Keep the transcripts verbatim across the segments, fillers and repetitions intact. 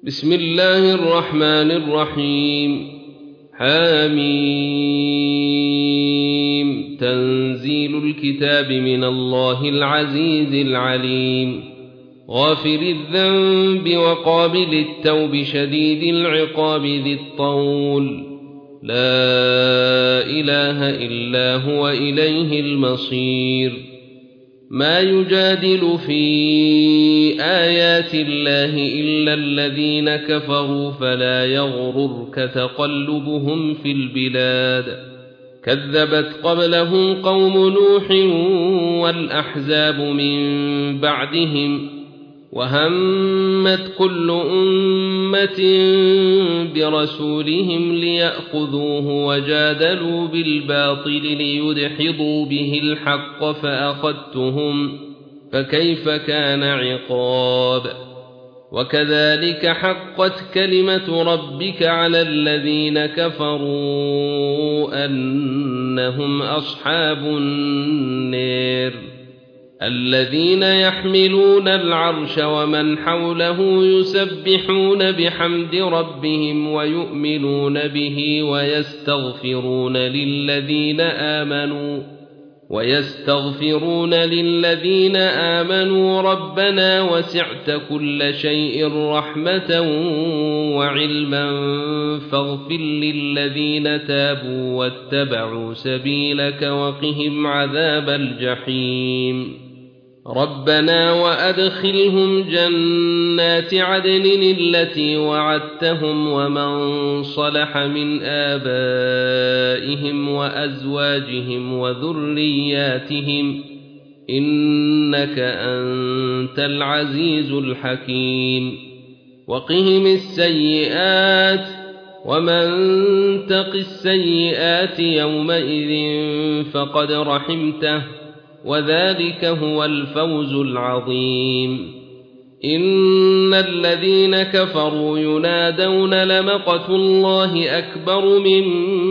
بسم الله الرحمن الرحيم. حميم. تنزيل الكتاب من الله العزيز العليم، غافر الذنب وقابل التوب شديد العقاب ذي الطول، لا إله إلا هو إليه المصير. ما يجادل في آيات الله إلا الذين كفروا فلا يغررك تقلبهم في البلاد. كذبت قبلهم قوم نوح والأحزاب من بعدهم، وهمت كل أمة برسولهم ليأخذوه وجادلوا بالباطل ليدحضوا به الحق فأخذتهم، فكيف كان عقاب. وكذلك حقت كلمة ربك على الذين كفروا أنهم أصحاب النار. الذين يحملون العرش ومن حوله يسبحون بحمد ربهم ويؤمنون به ويستغفرون للذين آمنوا ويستغفرون للذين آمنوا ربنا وسعت كل شيء رحمة وعلما فاغفر للذين تابوا واتبعوا سبيلك وقهم عذاب الجحيم. ربنا وأدخلهم جنات عدن التي وعدتهم ومن صلح من آبائهم وأزواجهم وذرياتهم إنك أنت العزيز الحكيم. وقهم السيئات ومن تق السيئات يومئذ فقد رحمته وذلك هو الفوز العظيم. إن الذين كفروا ينادون لمقت الله أكبر من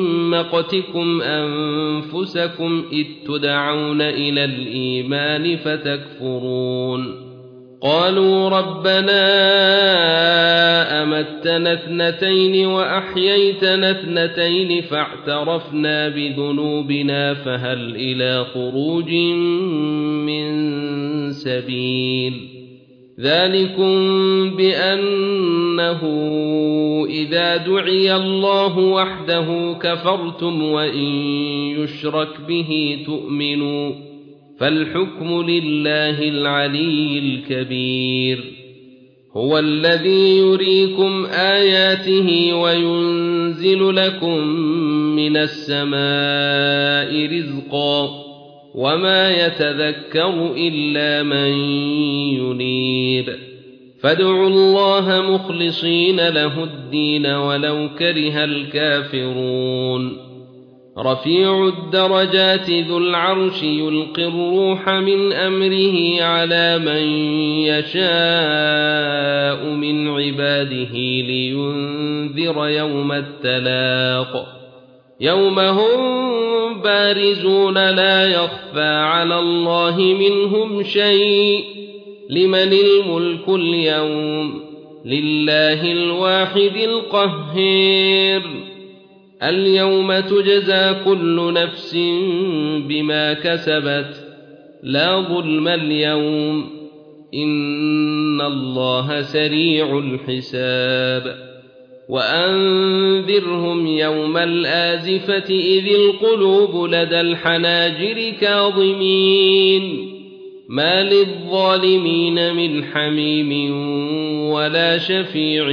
مقتكم أنفسكم إذ تدعون إلى الإيمان فتكفرون. قالوا ربنا أمتنا اثنتين وأحييتنا اثنتين فاعترفنا بذنوبنا فهل إلى خروج من سبيل. ذلكم بأنه إذا دعي الله وحده كفرتم وإن يشرك به تؤمنوا، فالحكم لله العلي الكبير. هو الذي يريكم آياته وينزل لكم من السماء رزقا وما يتذكر إلا من ينيب. فادعوا الله مخلصين له الدين ولو كره الكافرون. رفيع الدرجات ذو العرش يلقي الروح من أمره على من يشاء من عباده لينذر يوم التلاق. يوم هم بارزون لا يخفى على الله منهم شيء. لمن الملك اليوم؟ لله الواحد القهار. اليوم تجزى كل نفس بما كسبت لا ظلم اليوم إن الله سريع الحساب. وأنذرهم يوم الآزفة إذ القلوب لدى الحناجر كاظمين ما للظالمين من حميم ولا شفيع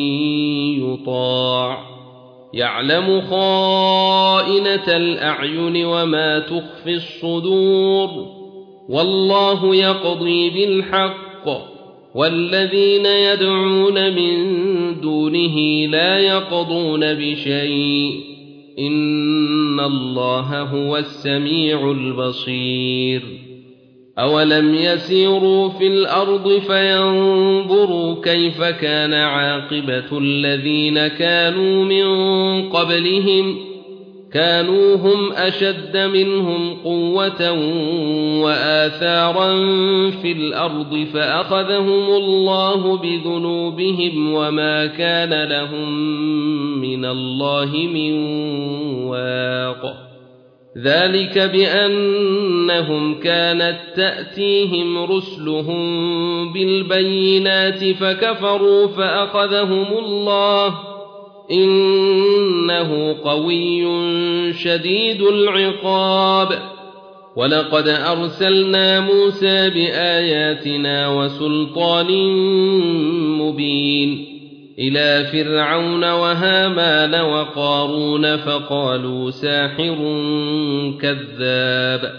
يطاع. يعلم خائنة الأعين وما تخفي الصدور والله يقضي بالحق والذين يدعون من دونه لا يقضون بشيء إن الله هو السميع البصير. أولم يسيروا في الأرض فينظروا كيف كان عاقبة الذين كانوا من قبلهم كانوا هم أشد منهم قوة وآثارا في الأرض فأخذهم الله بذنوبهم وما كان لهم من الله من واق ذلك بأنهم كانت تأتيهم رسلهم بالبينات فكفروا فأخذهم الله إنه قوي شديد العقاب ولقد أرسلنا موسى بآياتنا وسلطان مبين إلى فرعون وهامان وقارون فقالوا ساحر كذاب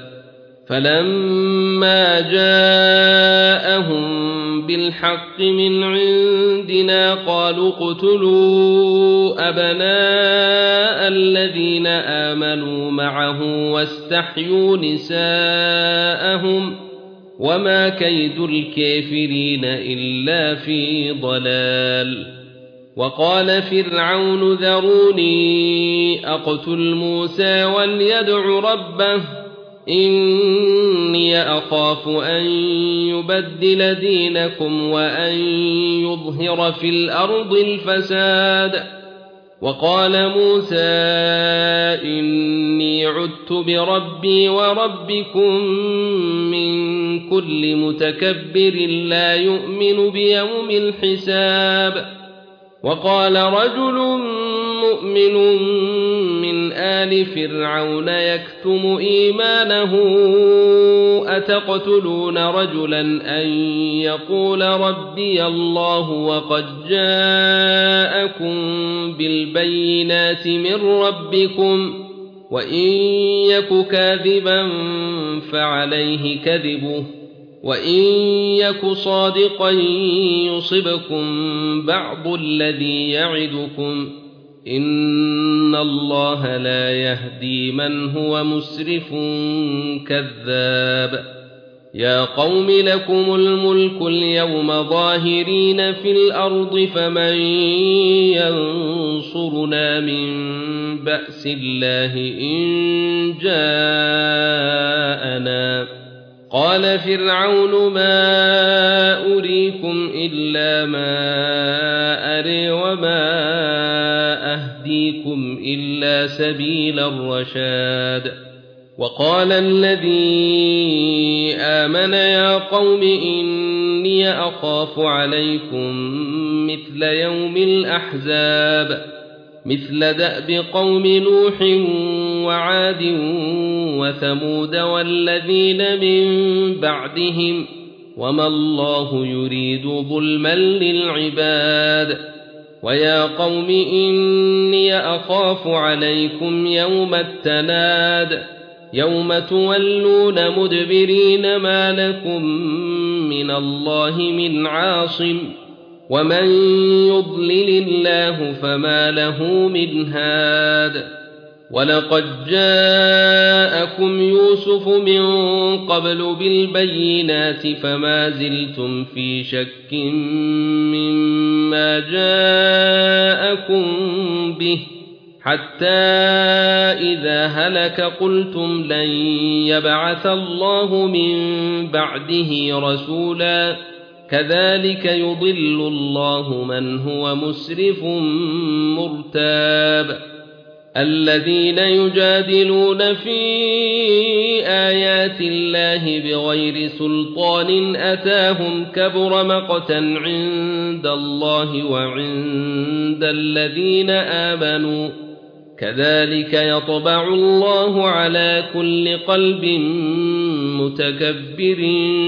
فلما جاءهم بالحق من عندنا قالوا اقتلوا أبناء الذين آمنوا معه واستحيوا نساءهم وما كيد الكافرين إلا في ضلال وقال فرعون ذروني أقتل موسى وليدع ربه إني أخاف أن يبدل دينكم وأن يظهر في الأرض الفساد وقال موسى إني عدت بربي وربكم من كل متكبر لا يؤمن بيوم الحساب وقال رجل مؤمن من آل فرعون يكتم إيمانه أتقتلون رجلا أن يقول ربي الله وقد جاءكم بالبينات من ربكم وإن يك كاذبا فعليه كذبه وإن يك صادقا يصبكم بعض الذي يعدكم إن الله لا يهدي من هو مسرف كذاب يا قوم لكم الملك اليوم ظاهرين في الأرض فمن ينصرنا من بأس الله إن جاءنا قال فرعون ما أريكم إلا ما أري وما أهديكم إلا سبيل الرشاد وقال الذي آمن يا قوم إني أخاف عليكم مثل يوم الأحزاب مثل دأب قوم نوح وعاد وثمود والذين من بعدهم وما الله يريد ظلما للعباد ويا قوم إني أخاف عليكم يوم التناد يوم تولون مدبرين ما لكم من الله من عاصم ومن يضلل الله فما له من هاد ولقد جاءكم يوسف من قبل بالبينات فما زلتم في شك مما جاءكم به حتى إذا هلك قلتم لن يبعث الله من بعده رسولا كذلك يضل الله من هو مسرف مرتاب الذين يجادلون في آيات الله بغير سلطان أتاهم كبر مقتا عند الله وعند الذين آمنوا كذلك يطبع الله على كل قلب متكبر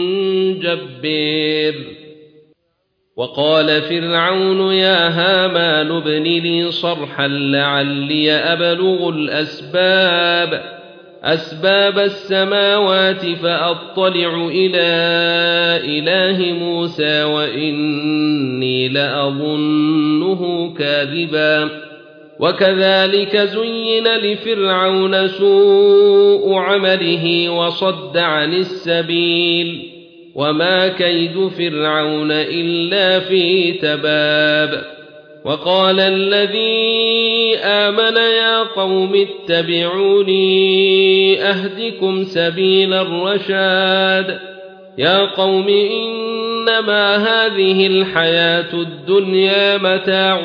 جبار وقال فرعون يا هامان ابن لي صرحا لعلي أبلغ الأسباب أسباب السماوات فأطلع إلى إله موسى وإني لأظنه كاذبا وكذلك زين لفرعون سوء عمله وصد عن السبيل وما كيد فرعون إلا في تباب وقال الذي آمن يا قوم اتبعوني أهدكم سبيل الرشاد يا قوم إنما هذه الحياة الدنيا متاع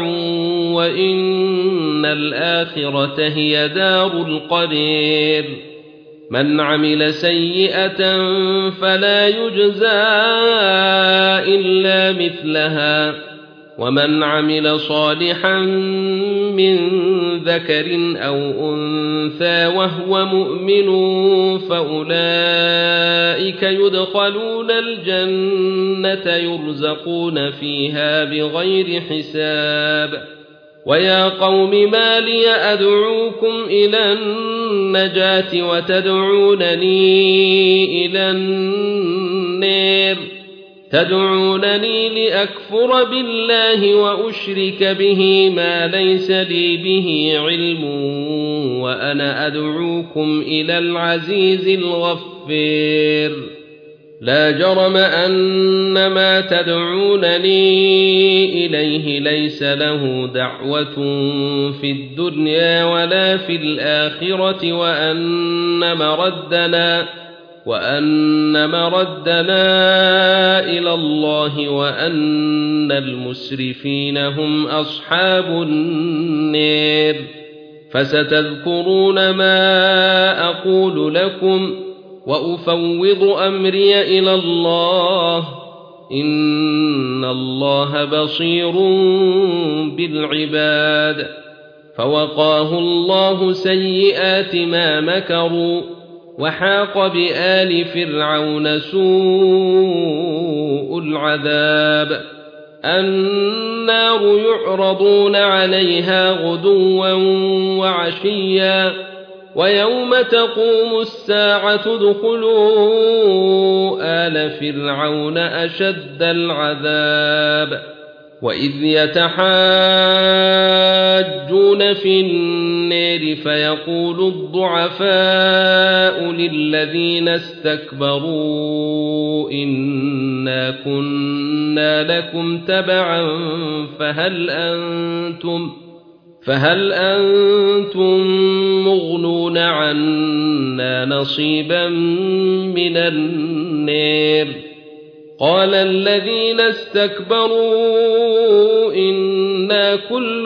وإن الآخرة هي دار القرير من عمل سيئة فلا يجزى إلا مثلها ومن عمل صالحا من ذكر أو أنثى وهو مؤمن فأولئك يدخلون الجنة يرزقون فيها بغير حساب ويا قوم ما لي أدعوكم إلى النجاة وتدعونني إلى النار تدعونني لأكفر بالله وأشرك به ما ليس لي به علم وأنا أدعوكم إلى العزيز الغفار لا جرم أن ما تدعونني إليه ليس له دعوة في الدنيا ولا في الآخرة وأن مردنا وأن مردنا إلى الله وأن المسرفين هم أصحاب النار فستذكرون ما أقول لكم وأفوض أمري إلى الله إن الله بصير بالعباد فوقاه الله سيئات ما مكروا وحاق بآل فرعون سوء العذاب النار يعرضون عليها غدوا وعشيا ويوم تقوم الساعة ادخلوا آل فرعون أشد العذاب وإذ يتحاجون في النار فيقول الضعفاء للذين استكبروا إنا كنا لكم تبعا فهل أنتم فهل أنتم مغنون عنا نصيبا من النار قال الذين استكبروا إنا كل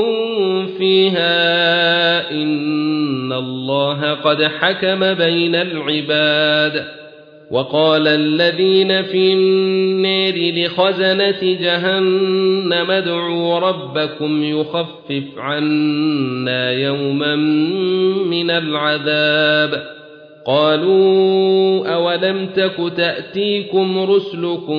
فيها إن الله قد حكم بين العباد وقال الذين في النار لخزنة جهنم ادعوا ربكم يخفف عنا يوما من العذاب قالوا أولم تك تأتيكم رسلكم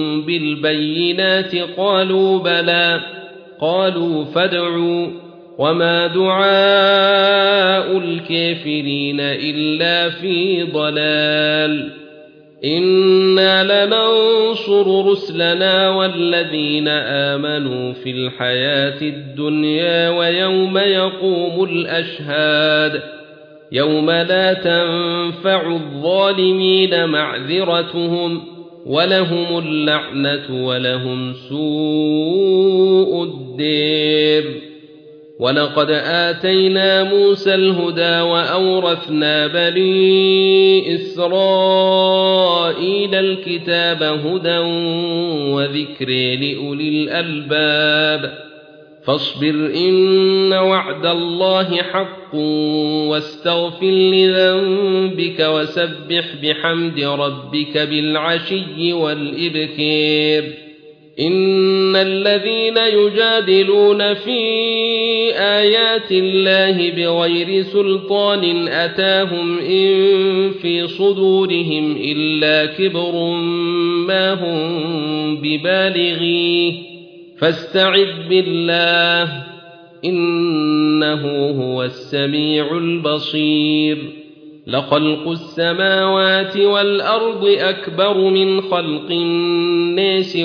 بالبينات قالوا بلى قالوا فادعوا وما دعاء الكافرين إلا في ضلال إنا لننصر رسلنا والذين آمنوا في الحياة الدنيا ويوم يقوم الأشهاد يوم لا تنفع الظالمين معذرتهم ولهم اللعنة ولهم سوء الدير ولقد آتينا موسى الهدى وأورثنا بني إسرائيل الكتاب هدى وذكر لأولي الألباب فاصبر إن وعد الله حق واستغفر لذنبك وسبح بحمد ربك بالعشي والإبكار إن الذين يجادلون في آيات الله بغير سلطان أتاهم إن في صدورهم إلا كبر ما هم ببالغيه فاستعذ بالله إنه هو السميع البصير لخلق السماوات والأرض أكبر من خلق الناس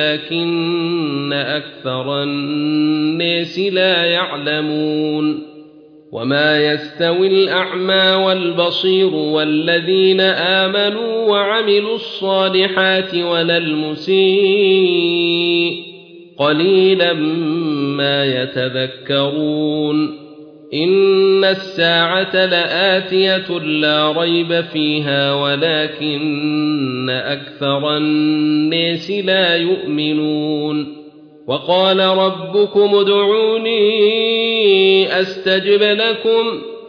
ولكن أكثر الناس لا يعلمون وما يستوي الأعمى والبصير والذين آمنوا وعملوا الصالحات ولا المسيء قليلا ما يتذكرون إن الساعة لآتية لا ريب فيها ولكن أكثر الناس لا يؤمنون وقال ربكم ادعوني أستجب لكم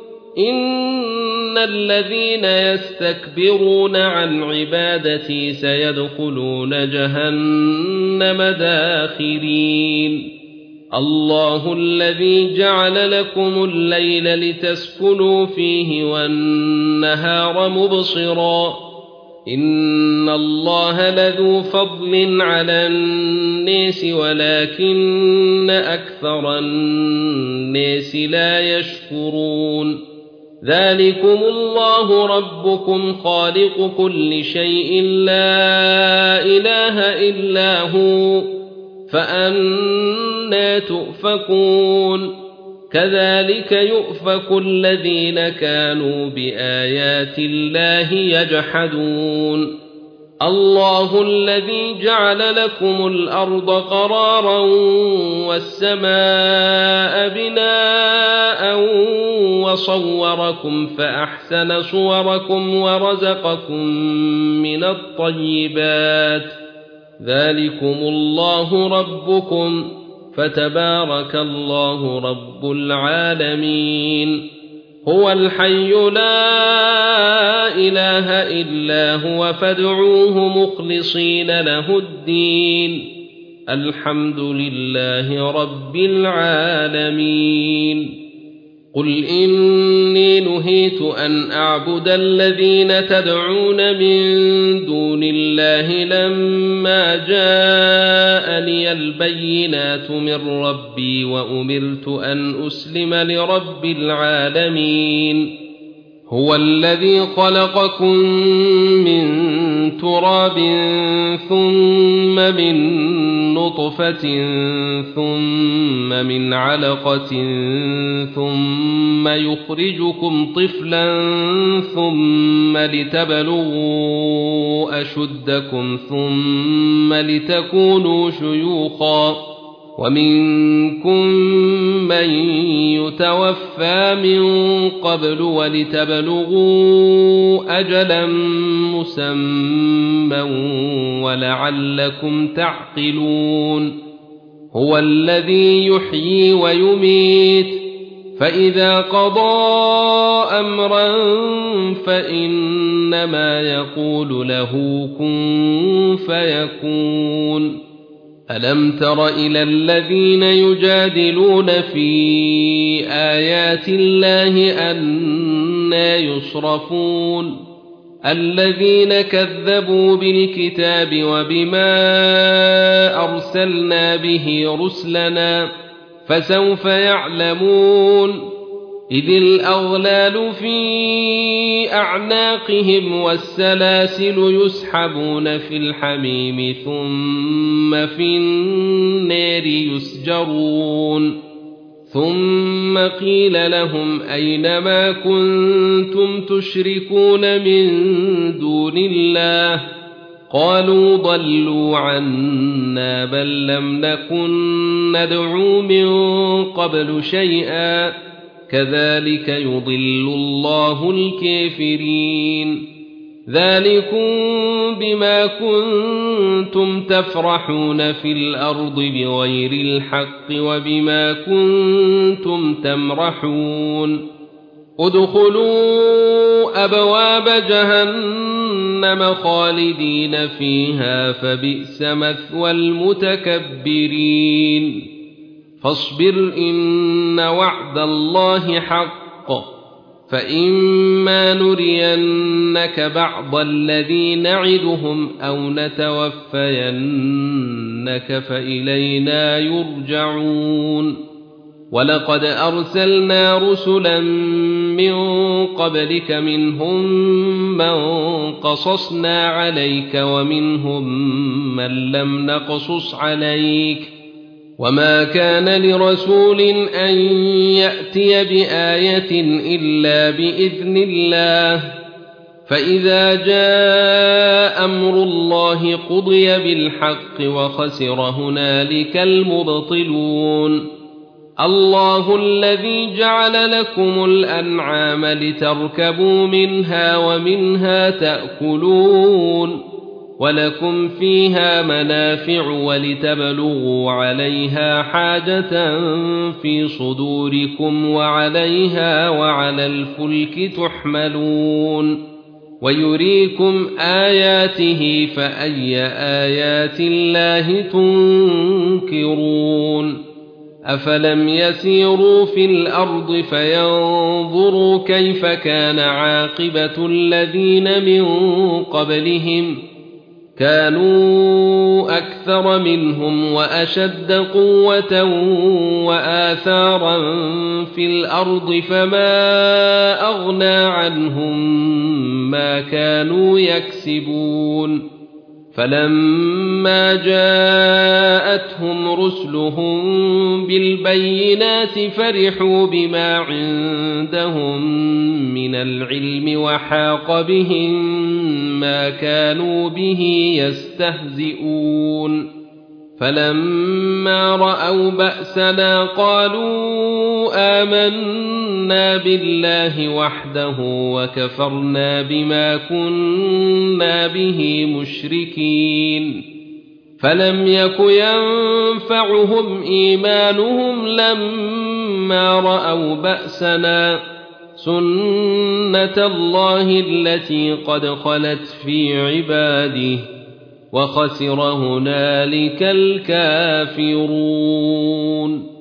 إن الذين يستكبرون عن عبادتي سيدخلون جهنم داخرين الله الذي جعل لكم الليل لتسكنوا فيه والنهار مبصرا إن الله لذو فضل على الناس ولكن أكثر الناس لا يشكرون ذلكم الله ربكم خالق كل شيء لا إله إلا هو فأنى تؤفكون كذلك يؤفك الذين كانوا بآيات الله يجحدون الله الذي جعل لكم الأرض قرارا والسماء بناء وصوركم فأحسن صوركم ورزقكم من الطيبات ذلكم الله ربكم فتبارك الله رب العالمين هو الحي لا إله إلا هو فادعوه مخلصين له الدين الحمد لله رب العالمين قل إني نهيت أن أعبد الذين تدعون من دون الله لما جاءني البينات من ربي وأمرت أن أسلم لرب العالمين هو الذي خلقكم من تراب ثم من نطفة ثم من علقة ثم يخرجكم طفلا ثم لتبلغوا أشدكم ثم لتكونوا شيوخا ومنكم من يتوفى من قبل ولتبلغوا أجلا مسمى ولعلكم تعقلون هو الذي يحيي ويميت فإذا قضى أمرا فإنما يقول له كن فيكون ألم تر إلى الذين يجادلون في آيات الله أنى يصرفون الذين كذبوا بالكتاب وبما أرسلنا به رسلنا فسوف يعلمون إذ الأغلال في أعناقهم والسلاسل يسحبون في الحميم ثم في النار يسجرون ثم قيل لهم أين ما كنتم تشركون من دون الله قالوا ضلوا عنا بل لم نكن ندعو من قبل شيئا كذلك يضل الله الكافرين ذلكم بما كنتم تفرحون في الأرض بغير الحق وبما كنتم تمرحون ادخلوا أبواب جهنم خالدين فيها فبئس مثوى المتكبرين فاصبر إن وعد الله حق فإما نرينك بعض الذي نعدهم أو نتوفينك فإلينا يرجعون ولقد أرسلنا رسلا من قبلك منهم من قصصنا عليك ومنهم من لم نقصص عليك وما كان لرسول أن يأتي بآية إلا بإذن الله فإذا جاء أمر الله قضي بالحق وخسر هنالك المبطلون الله الذي جعل لكم الأنعام لتركبوا منها ومنها تأكلون ولكم فيها منافع ولتبلغوا عليها حاجة في صدوركم وعليها وعلى الفلك تحملون ويريكم آياته فأي آيات الله تنكرون أفلم يسيروا في الأرض فينظروا كيف كان عاقبة الذين من قبلهم كانوا أكثر منهم وأشد قوة وآثارا في الأرض فما أغنى عنهم ما كانوا يكسبون فلما جاءتهم رسلهم بالبينات فرحوا بما عندهم من العلم وحاق بهم ما كانوا به يستهزئون فلما رأوا بأسنا قالوا آمنا بالله وحده وكفرنا بما كنا به مشركين فلم يك ينفعهم إيمانهم لما رأوا بأسنا سنة الله التي قد خلت في عباده وخسر هنالك الكافرون